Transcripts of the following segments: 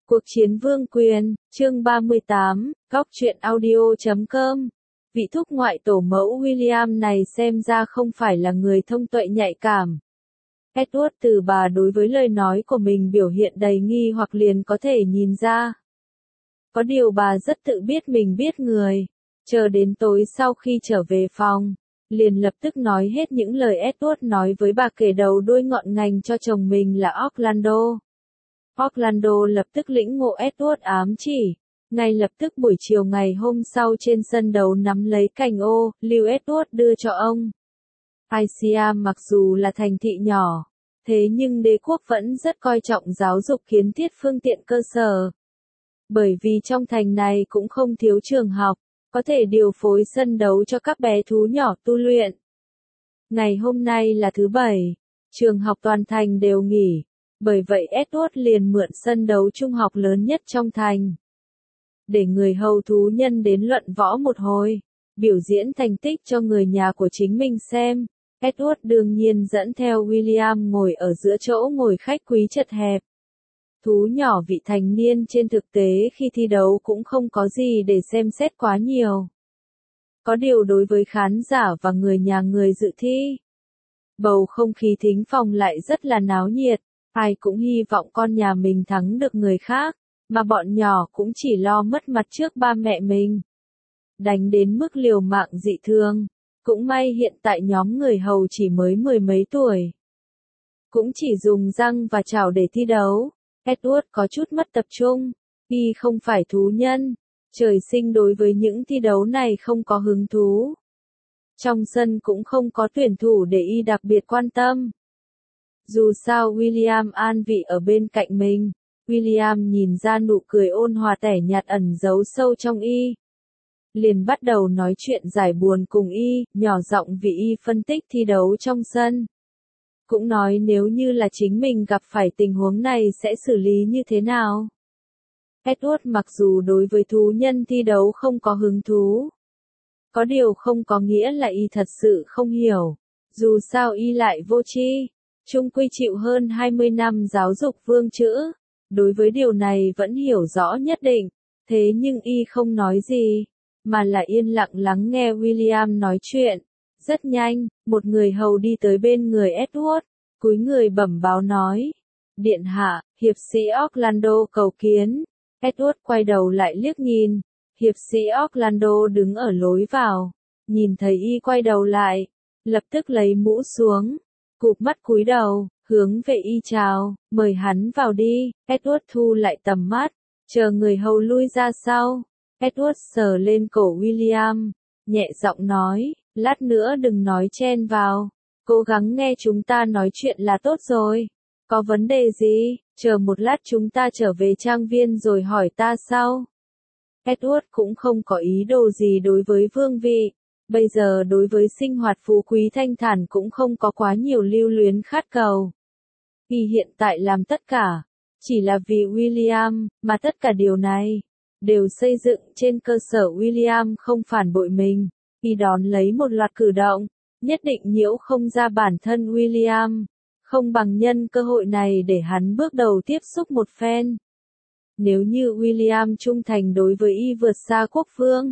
Cuộc chiến vương quyền, chương 38, góc truyện audio.com. Vị thúc ngoại tổ mẫu William này xem ra không phải là người thông tuệ nhạy cảm. Edward từ bà đối với lời nói của mình biểu hiện đầy nghi hoặc liền có thể nhìn ra. Có điều bà rất tự biết mình biết người. Chờ đến tối sau khi trở về phòng, liền lập tức nói hết những lời Edward nói với bà, kể đầu đuôi ngọn ngành cho chồng mình là Orlando. Orlando lập tức lĩnh ngộ Edward ám chỉ. Ngay lập tức buổi chiều ngày hôm sau trên sân đấu nắm lấy cành ô, lưu Edward đưa cho ông. Asia mặc dù là thành thị nhỏ, thế nhưng đế quốc vẫn rất coi trọng giáo dục kiến thiết phương tiện cơ sở. Bởi vì trong thành này cũng không thiếu trường học, có thể điều phối sân đấu cho các bé thú nhỏ tu luyện. Ngày hôm nay là thứ Bảy, trường học toàn thành đều nghỉ. Bởi vậy Edward liền mượn sân đấu trung học lớn nhất trong thành, để người hầu thú nhân đến luận võ một hồi, biểu diễn thành tích cho người nhà của chính mình xem. Edward đương nhiên dẫn theo William ngồi ở giữa chỗ ngồi khách quý chật hẹp. Thú nhỏ vị thành niên trên thực tế khi thi đấu cũng không có gì để xem xét quá nhiều. Có điều đối với khán giả và người nhà người dự thi, bầu không khí thính phòng lại rất là náo nhiệt. Ai cũng hy vọng con nhà mình thắng được người khác, mà bọn nhỏ cũng chỉ lo mất mặt trước ba mẹ mình. Đánh đến mức liều mạng dị thường. Cũng may hiện tại nhóm người hầu chỉ mới mười mấy tuổi. Cũng chỉ dùng răng và chảo để thi đấu. Edward có chút mất tập trung. Y không phải thú nhân. Trời sinh đối với những thi đấu này không có hứng thú. Trong sân cũng không có tuyển thủ để y đặc biệt quan tâm. Dù sao William an vị ở bên cạnh mình, William nhìn ra nụ cười ôn hòa tẻ nhạt ẩn giấu sâu trong y. Liền bắt đầu nói chuyện giải buồn cùng y, nhỏ giọng vì y phân tích thi đấu trong sân. Cũng nói nếu như là chính mình gặp phải tình huống này sẽ xử lý như thế nào. Edward mặc dù đối với thú nhân thi đấu không có hứng thú. Có điều không có nghĩa là y thật sự không hiểu. Dù sao y lại vô tri. Chung quy chịu hơn 20 năm giáo dục vương chữ, đối với điều này vẫn hiểu rõ nhất định, thế nhưng y không nói gì, mà là yên lặng lắng nghe William nói chuyện. Rất nhanh, một người hầu đi tới bên người Edward, cúi người bẩm báo nói, điện hạ, hiệp sĩ Orlando cầu kiến. Edward quay đầu lại liếc nhìn, hiệp sĩ Orlando đứng ở lối vào, nhìn thấy y quay đầu lại, lập tức lấy mũ xuống. Cụp mắt cúi đầu, hướng về y chào, mời hắn vào đi. Edward thu lại tầm mắt, chờ người hầu lui ra sau. Edward sờ lên cổ William, nhẹ giọng nói, lát nữa đừng nói chen vào, cố gắng nghe chúng ta nói chuyện là tốt rồi. Có vấn đề gì, chờ một lát chúng ta trở về trang viên rồi hỏi ta sau. Edward cũng không có ý đồ gì đối với vương vị. Bây giờ đối với sinh hoạt phú quý thanh thản cũng không có quá nhiều lưu luyến khát cầu. Y hiện tại làm tất cả, chỉ là vì William, mà tất cả điều này, đều xây dựng trên cơ sở William không phản bội mình. Y đón lấy một loạt cử động, nhất định nhiễu không ra bản thân William, không bằng nhân cơ hội này để hắn bước đầu tiếp xúc một phen. Nếu như William trung thành đối với Y vượt xa quốc vương,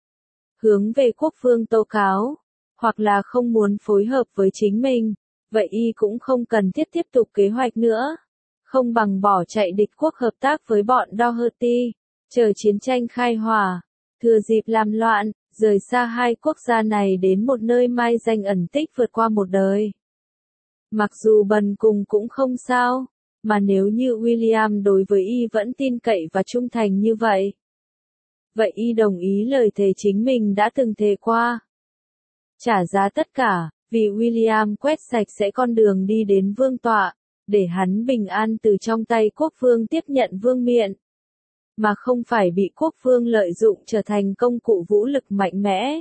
hướng về quốc vương tố cáo, hoặc là không muốn phối hợp với chính mình, vậy y cũng không cần thiết tiếp tục kế hoạch nữa. Không bằng bỏ chạy địch quốc hợp tác với bọn Doherty, chờ chiến tranh khai hỏa, thừa dịp làm loạn, rời xa hai quốc gia này đến một nơi mai danh ẩn tích vượt qua một đời. Mặc dù bần cùng cũng không sao, mà nếu như William đối với y vẫn tin cậy và trung thành như vậy, vậy y đồng ý lời thề chính mình đã từng thề qua. Trả giá tất cả, vì William quét sạch sẽ con đường đi đến vương tọa, để hắn bình an từ trong tay quốc vương tiếp nhận vương miện, mà không phải bị quốc vương lợi dụng trở thành công cụ vũ lực mạnh mẽ.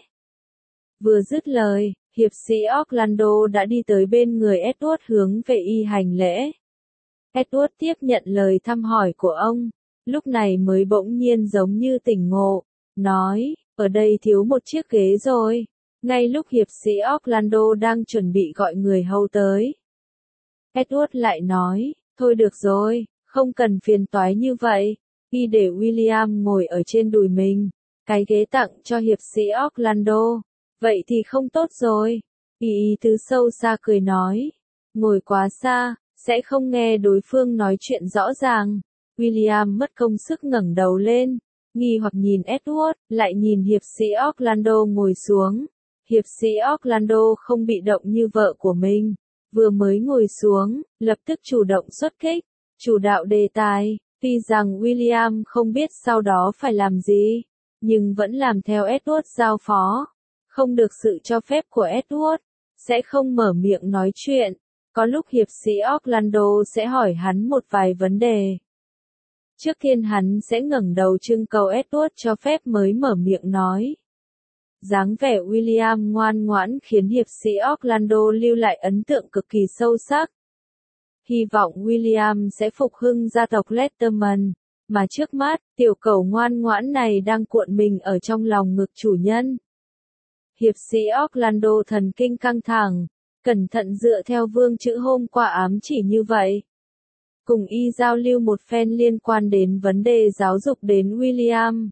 Vừa dứt lời, hiệp sĩ Orlando đã đi tới bên người Edward hướng về y hành lễ. Edward tiếp nhận lời thăm hỏi của ông. Lúc này mới bỗng nhiên giống như tỉnh ngộ, nói, ở đây thiếu một chiếc ghế rồi. Ngay lúc hiệp sĩ Orlando đang chuẩn bị gọi người hầu tới, Edward lại nói, thôi được rồi, Không cần phiền toái như vậy. Y để William ngồi ở trên đùi mình. Cái ghế tặng cho hiệp sĩ Orlando. Vậy thì không tốt rồi. Y từ sâu xa cười nói. Ngồi quá xa, sẽ không nghe đối phương nói chuyện rõ ràng. William mất công sức ngẩng đầu lên. Nghi hoặc nhìn Edward, lại nhìn hiệp sĩ Orlando ngồi xuống. Hiệp sĩ Orlando không bị động như vợ của mình. Vừa mới ngồi xuống, lập tức chủ động xuất kích, chủ đạo đề tài. Tuy rằng William không biết sau đó phải làm gì, nhưng vẫn làm theo Edward giao phó. Không được sự cho phép của Edward, sẽ không mở miệng nói chuyện. Có lúc hiệp sĩ Orlando sẽ hỏi hắn một vài vấn đề. Trước tiên hắn sẽ ngẩng đầu trưng cầu Edward cho phép mới mở miệng nói. Dáng vẻ William ngoan ngoãn khiến hiệp sĩ Orlando lưu lại ấn tượng cực kỳ sâu sắc. Hy vọng William sẽ phục hưng gia tộc Letterman, mà trước mắt, tiểu cẩu ngoan ngoãn này đang cuộn mình ở trong lòng ngực chủ nhân. Hiệp sĩ Orlando thần kinh căng thẳng, cẩn thận dựa theo vương chữ hôm qua ám chỉ như vậy. Cùng y giao lưu một phen liên quan đến vấn đề giáo dục đến William.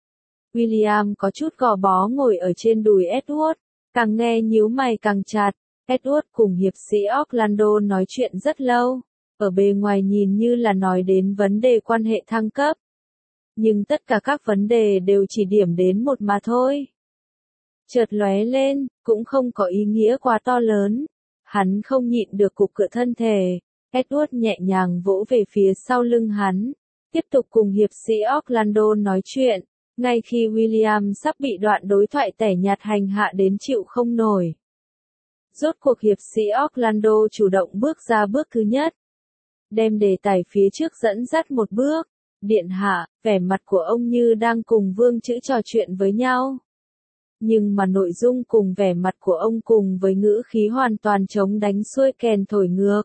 William có chút gò bó ngồi ở trên đùi Edward, càng nghe nhíu mày càng chặt. Edward cùng hiệp sĩ Orlando nói chuyện rất lâu, ở bề ngoài nhìn như là nói đến vấn đề quan hệ thăng cấp. Nhưng tất cả các vấn đề đều chỉ điểm đến một mà thôi. Chợt lóe lên, cũng không có ý nghĩa quá to lớn. Hắn không nhịn được cục cựa thân thể. Edward nhẹ nhàng vỗ về phía sau lưng hắn, tiếp tục cùng hiệp sĩ Orlando nói chuyện, ngay khi William sắp bị đoạn đối thoại tẻ nhạt hành hạ đến chịu không nổi. Rốt cuộc hiệp sĩ Orlando chủ động bước ra bước thứ nhất. Đem đề tài phía trước dẫn dắt một bước. Điện hạ, vẻ mặt của ông như đang cùng vương chữ trò chuyện với nhau. Nhưng mà nội dung cùng vẻ mặt của ông cùng với ngữ khí hoàn toàn chống đánh xuôi kèn thổi ngược.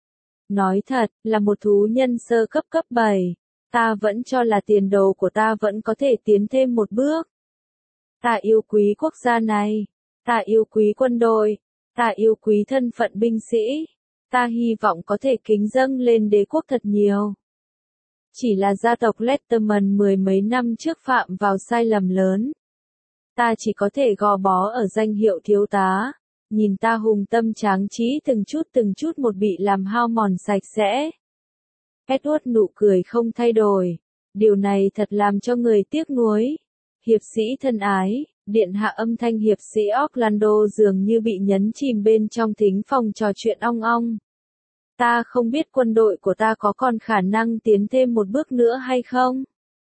Nói thật, là một thú nhân sơ cấp 7, ta vẫn cho là tiền đồ của ta vẫn có thể tiến thêm một bước. Ta yêu quý quốc gia này, ta yêu quý quân đội, ta yêu quý thân phận binh sĩ, ta hy vọng có thể kính dâng lên đế quốc thật nhiều. Chỉ là gia tộc Letterman mười mấy năm trước phạm vào sai lầm lớn. Ta chỉ có thể gò bó ở danh hiệu thiếu tá. Nhìn ta hùng tâm tráng trí từng chút một bị làm hao mòn sạch sẽ. Edward nụ cười không thay đổi. Điều này thật làm cho người tiếc nuối. Hiệp sĩ thân ái, điện hạ âm thanh hiệp sĩ Orlando dường như bị nhấn chìm bên trong thính phòng trò chuyện ong ong. Ta không biết quân đội của ta có còn khả năng tiến thêm một bước nữa hay không?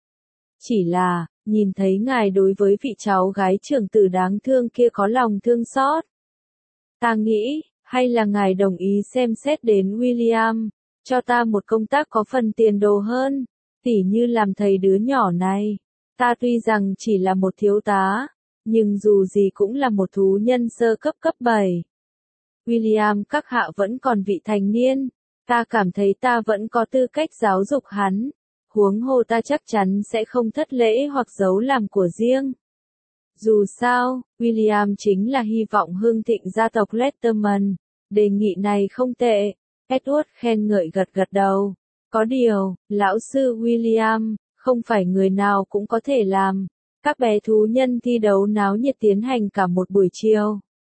Chỉ là, nhìn thấy ngài đối với vị cháu gái trưởng tử đáng thương kia có lòng thương xót. Ta nghĩ, hay là ngài đồng ý xem xét đến William, cho ta một công tác có phần tiền đồ hơn, tỉ như làm thầy đứa nhỏ này. Ta tuy rằng chỉ là một thiếu tá, nhưng dù gì cũng là một thú nhân sơ cấp 7. William các hạ vẫn còn vị thành niên, ta cảm thấy ta vẫn có tư cách giáo dục hắn, huống hồ ta chắc chắn sẽ không thất lễ hoặc giấu làm của riêng. Dù sao, William chính là hy vọng hưng thịnh gia tộc Letterman, đề nghị này không tệ. Edward khen ngợi gật đầu. Có điều, lão sư William, không phải người nào cũng có thể làm. Các bé thú nhân thi đấu náo nhiệt tiến hành cả một buổi chiều.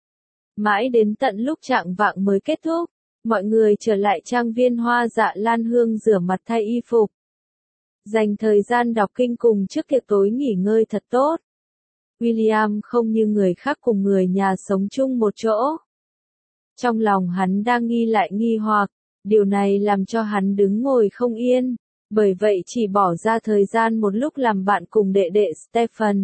Mãi đến tận lúc chạng vạng mới kết thúc, mọi người trở lại trang viên Hoa Dạ Lan Hương rửa mặt thay y phục. Dành thời gian đọc kinh cùng trước tiệc tối nghỉ ngơi thật tốt. William không như người khác cùng người nhà sống chung một chỗ. Trong lòng hắn đang nghi lại nghi hoặc, điều này làm cho hắn đứng ngồi không yên, bởi vậy chỉ bỏ ra thời gian một lúc làm bạn cùng đệ đệ Stephen.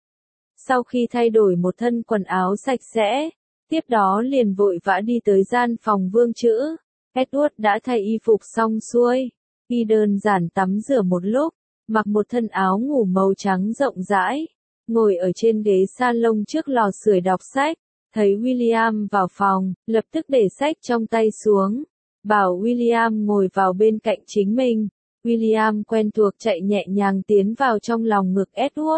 Sau khi thay đổi một thân quần áo sạch sẽ, tiếp đó liền vội vã đi tới gian phòng vương chữ. Edward đã thay y phục xong xuôi, y đơn giản tắm rửa một lúc, mặc một thân áo ngủ màu trắng rộng rãi, ngồi ở trên ghế salon trước lò sưởi đọc sách. Thấy William vào phòng, lập tức để sách trong tay xuống, bảo William ngồi vào bên cạnh chính mình. William quen thuộc chạy nhẹ nhàng tiến vào trong lòng ngực Edward.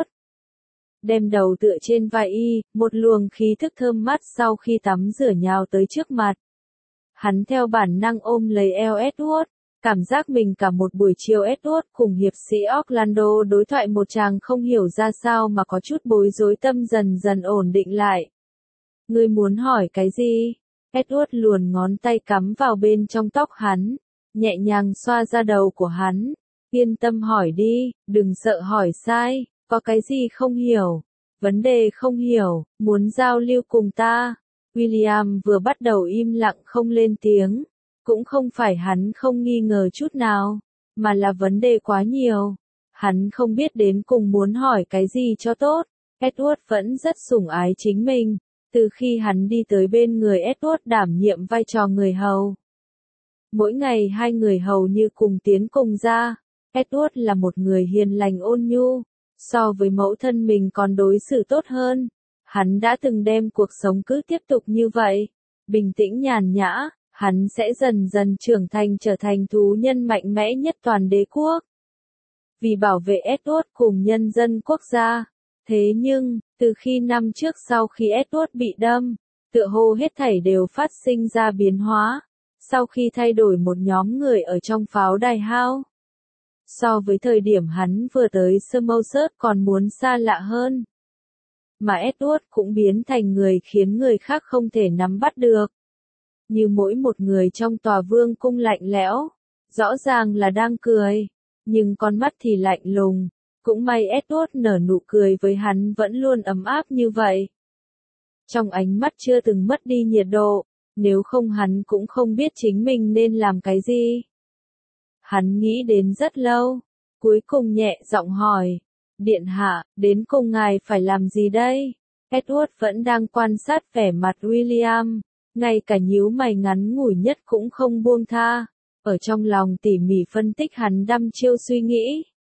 Đem đầu tựa trên vai y, một luồng khí thức thơm mát sau khi tắm rửa nhào tới trước mặt. Hắn theo bản năng ôm lấy eo Edward, Cảm giác mình cả một buổi chiều Edward cùng hiệp sĩ Orlando đối thoại một chàng không hiểu ra sao mà có chút bối rối, tâm dần dần ổn định lại. Ngươi muốn hỏi cái gì? Edward luồn ngón tay cắm vào bên trong tóc hắn, nhẹ nhàng xoa ra đầu của hắn. Yên tâm hỏi đi, đừng sợ hỏi sai, có cái gì không hiểu? Vấn đề không hiểu, muốn giao lưu cùng ta. William vừa bắt đầu im lặng không lên tiếng. Cũng không phải hắn không nghi ngờ chút nào, mà là vấn đề quá nhiều. Hắn không biết đến cùng muốn hỏi cái gì cho tốt. Edward vẫn rất sủng ái chính mình, từ khi hắn đi tới bên người Edward đảm nhiệm vai trò người hầu. Mỗi ngày hai người hầu như cùng tiến cùng ra. Edward là một người hiền lành ôn nhu, so với mẫu thân mình còn đối xử tốt hơn. Hắn đã từng đem cuộc sống cứ tiếp tục như vậy, bình tĩnh nhàn nhã. Hắn sẽ dần dần trưởng thành trở thành thú nhân mạnh mẽ nhất toàn đế quốc. Vì bảo vệ Edward cùng nhân dân quốc gia. Thế nhưng, từ khi năm trước sau khi Edward bị đâm, tựa hồ hết thảy đều phát sinh ra biến hóa. Sau khi thay đổi một nhóm người ở trong pháo đài House. So với thời điểm hắn vừa tới Somerset còn muốn xa lạ hơn. Mà Edward cũng biến thành người khiến người khác không thể nắm bắt được. Như mỗi một người trong tòa vương cung lạnh lẽo, rõ ràng là đang cười, nhưng con mắt thì lạnh lùng. Cũng may Edward nở nụ cười với hắn vẫn luôn ấm áp như vậy. Trong ánh mắt chưa từng mất đi nhiệt độ, nếu không hắn cũng không biết chính mình nên làm cái gì. Hắn nghĩ đến rất lâu, cuối cùng nhẹ giọng hỏi, Điện hạ, đến cùng ngài phải làm gì đây? Edward vẫn đang quan sát vẻ mặt William. Ngay cả nhíu mày ngắn ngủi nhất cũng không buông tha, ở trong lòng tỉ mỉ phân tích hắn đăm chiêu suy nghĩ.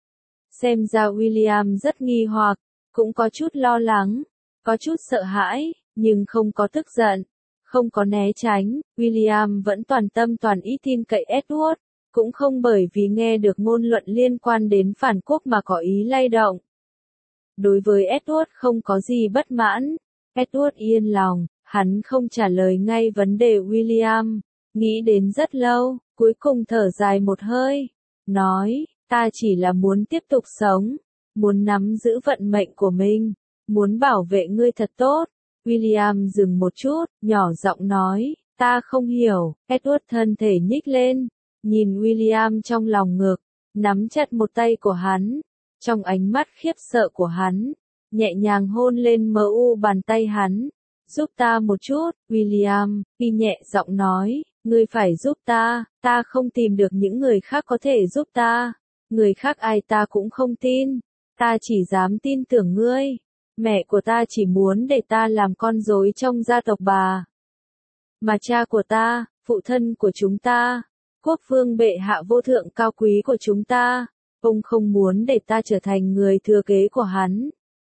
Xem ra William rất nghi hoặc, cũng có chút lo lắng, có chút sợ hãi, nhưng không có tức giận, không có né tránh. William vẫn toàn tâm toàn ý tin cậy Edward, cũng không bởi vì nghe được ngôn luận liên quan đến phản quốc mà có ý lay động. Đối với Edward không có gì bất mãn, Edward yên lòng. Hắn không trả lời ngay vấn đề William, nghĩ đến rất lâu, cuối cùng thở dài một hơi, nói, ta chỉ là muốn tiếp tục sống, muốn nắm giữ vận mệnh của mình, muốn bảo vệ ngươi thật tốt. William dừng một chút, nhỏ giọng nói, ta không hiểu. Edward thân thể nhích lên, nhìn William trong lòng ngực, nắm chặt một tay của hắn, trong ánh mắt khiếp sợ của hắn, nhẹ nhàng hôn lên bàn tay hắn. Giúp ta một chút, William, khi nhẹ giọng nói, ngươi phải giúp ta không tìm được những người khác có thể giúp ta. Người khác ai ta cũng không tin, ta chỉ dám tin tưởng ngươi. Mẹ của ta chỉ muốn để ta làm con rối trong gia tộc bà. Mà cha của ta, phụ thân của chúng ta, quốc vương bệ hạ vô thượng cao quý của chúng ta, ông không muốn để ta trở thành người thừa kế của hắn.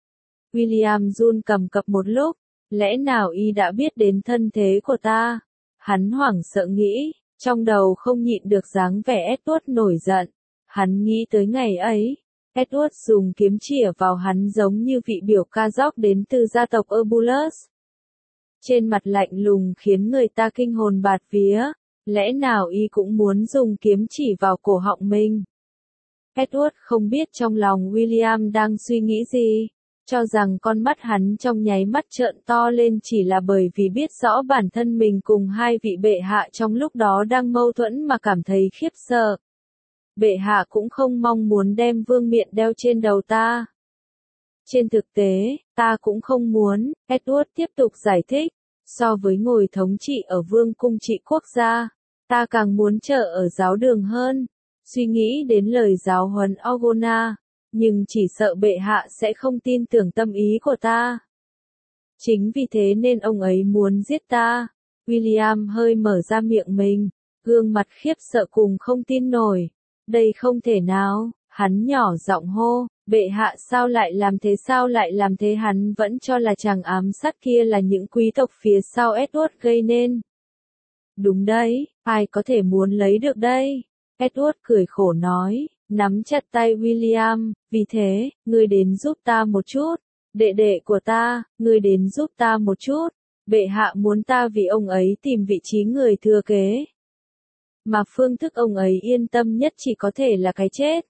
William run cầm cập một lúc. Lẽ nào y đã biết đến thân thế của ta? Hắn hoảng sợ nghĩ, trong đầu không nhịn được dáng vẻ Edward nổi giận. Hắn nghĩ tới ngày ấy, Edward dùng kiếm chĩa vào hắn giống như vị biểu ca dốc đến từ gia tộc Eubulus. Trên mặt lạnh lùng khiến người ta kinh hồn bạt vía, lẽ nào y cũng muốn dùng kiếm chỉ vào cổ họng mình? Edward không biết trong lòng William đang suy nghĩ gì. Cho rằng con mắt hắn trong nháy mắt trợn to lên chỉ là bởi vì biết rõ bản thân mình cùng hai vị bệ hạ trong lúc đó đang mâu thuẫn mà cảm thấy khiếp sợ. Bệ hạ cũng không mong muốn đem vương miện đeo trên đầu ta. Trên thực tế, ta cũng không muốn, Edward tiếp tục giải thích, so với ngồi thống trị ở vương cung trị quốc gia, ta càng muốn trở ở giáo đường hơn, suy nghĩ đến lời giáo huấn Orgona. Nhưng chỉ sợ bệ hạ sẽ không tin tưởng tâm ý của ta. Chính vì thế nên ông ấy muốn giết ta. William hơi mở ra miệng mình, gương mặt khiếp sợ cùng không tin nổi. Đây không thể nào, hắn nhỏ giọng hô, bệ hạ sao lại làm thế hắn vẫn cho là chàng ám sát kia là những quý tộc phía sau Edward gây nên. Đúng đấy, ai có thể muốn lấy được đây? Edward cười khổ nói. Nắm chặt tay William, vì thế, ngươi đến giúp ta một chút. Đệ đệ của ta, ngươi đến giúp ta một chút. Bệ hạ muốn ta vì ông ấy tìm vị trí người thừa kế. mà phương thức ông ấy yên tâm nhất chỉ có thể là cái chết.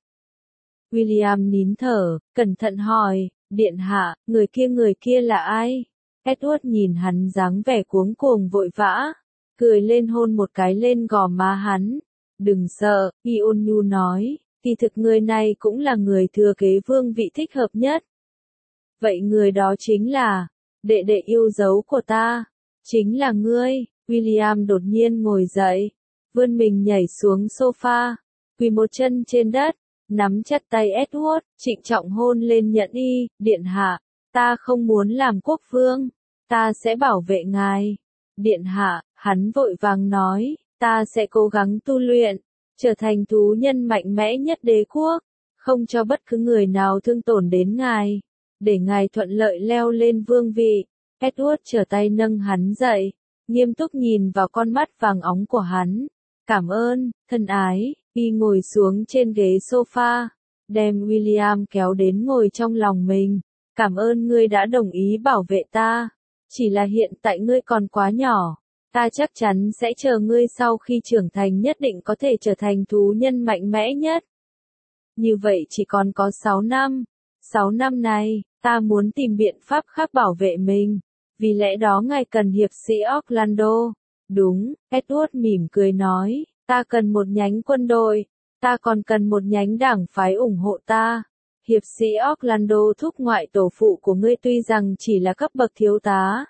William nín thở, cẩn thận hỏi, điện hạ, người kia là ai? Edward nhìn hắn dáng vẻ cuống cuồng vội vã, cười lên hôn một cái lên gò má hắn. Đừng sợ, Ôn Nhu nói, kỳ thực người này cũng là người thừa kế vương vị thích hợp nhất. Vậy người đó chính là, đệ đệ yêu dấu của ta, chính là ngươi. William đột nhiên ngồi dậy, vươn mình nhảy xuống sofa, quỳ một chân trên đất, nắm chặt tay Edward, trịnh trọng hôn lên nhẫn y, điện hạ, ta không muốn làm quốc vương, ta sẽ bảo vệ ngài. Điện hạ, hắn vội vàng nói, ta sẽ cố gắng tu luyện, trở thành thú nhân mạnh mẽ nhất đế quốc, không cho bất cứ người nào thương tổn đến ngài, để ngài thuận lợi leo lên vương vị. Edward trở tay nâng hắn dậy, nghiêm túc nhìn vào con mắt vàng óng của hắn. Cảm ơn, thân ái. Y ngồi xuống trên ghế sofa, đem William kéo đến ngồi trong lòng mình. Cảm ơn ngươi đã đồng ý bảo vệ ta. Chỉ là hiện tại ngươi còn quá nhỏ. Ta chắc chắn sẽ chờ ngươi sau khi trưởng thành nhất định có thể trở thành thú nhân mạnh mẽ nhất. Như vậy chỉ còn có 6 năm. 6 năm này, ta muốn tìm biện pháp khác bảo vệ mình. Vì lẽ đó ngài cần hiệp sĩ Orlando. Đúng, Edward mỉm cười nói. Ta cần một nhánh quân đội, ta còn cần một nhánh đảng phái ủng hộ ta. Hiệp sĩ Orlando thúc ngoại tổ phụ của ngươi tuy rằng chỉ là cấp bậc thiếu tá.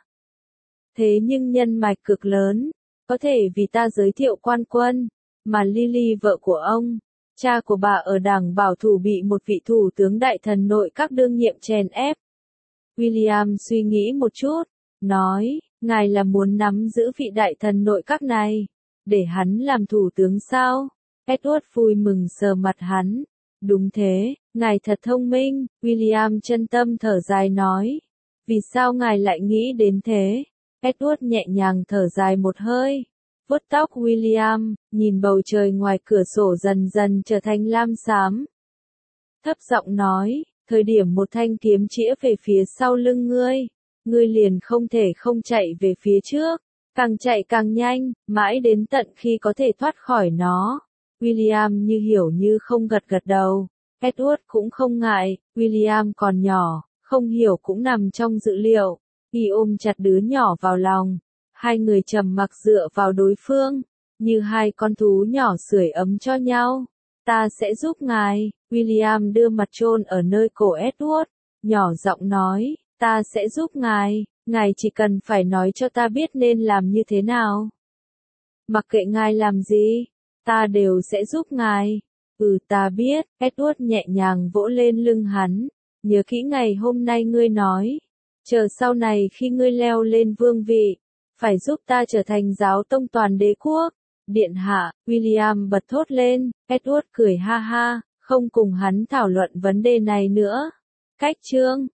Thế nhưng nhân mạch cực lớn, có thể vì ta giới thiệu quan quân, mà Lily vợ của ông, cha của bà ở đảng bảo thủ bị một vị thủ tướng đại thần nội các đương nhiệm chèn ép. William suy nghĩ một chút, nói, ngài là muốn nắm giữ vị đại thần nội các này. Để hắn làm thủ tướng sao? Edward vui mừng sờ mặt hắn. Đúng thế, ngài thật thông minh, William chân tâm thở dài nói. Vì sao ngài lại nghĩ đến thế? Edward nhẹ nhàng thở dài một hơi. Vuốt tóc William, nhìn bầu trời ngoài cửa sổ dần dần trở thành lam xám. Thấp giọng nói, thời điểm một thanh kiếm chĩa về phía sau lưng ngươi liền không thể không chạy về phía trước. Càng chạy càng nhanh, mãi đến tận khi có thể thoát khỏi nó. William như hiểu như không gật gật đầu. Edward cũng không ngại, William còn nhỏ, không hiểu cũng nằm trong dự liệu. Y ôm chặt đứa nhỏ vào lòng. Hai người trầm mặc dựa vào đối phương, như hai con thú nhỏ sưởi ấm cho nhau. Ta sẽ giúp ngài. William đưa mặt chôn ở nơi cổ Edward, nhỏ giọng nói, ta sẽ giúp ngài. Ngài chỉ cần phải nói cho ta biết nên làm như thế nào. Mặc kệ ngài làm gì, ta đều sẽ giúp ngài. Ta biết, Edward nhẹ nhàng vỗ lên lưng hắn. Nhớ kỹ ngày hôm nay ngươi nói. Chờ sau này khi ngươi leo lên vương vị, phải giúp ta trở thành giáo tông toàn đế quốc. Điện hạ, William bật thốt lên, Edward cười ha ha, không cùng hắn thảo luận vấn đề này nữa. Cách chương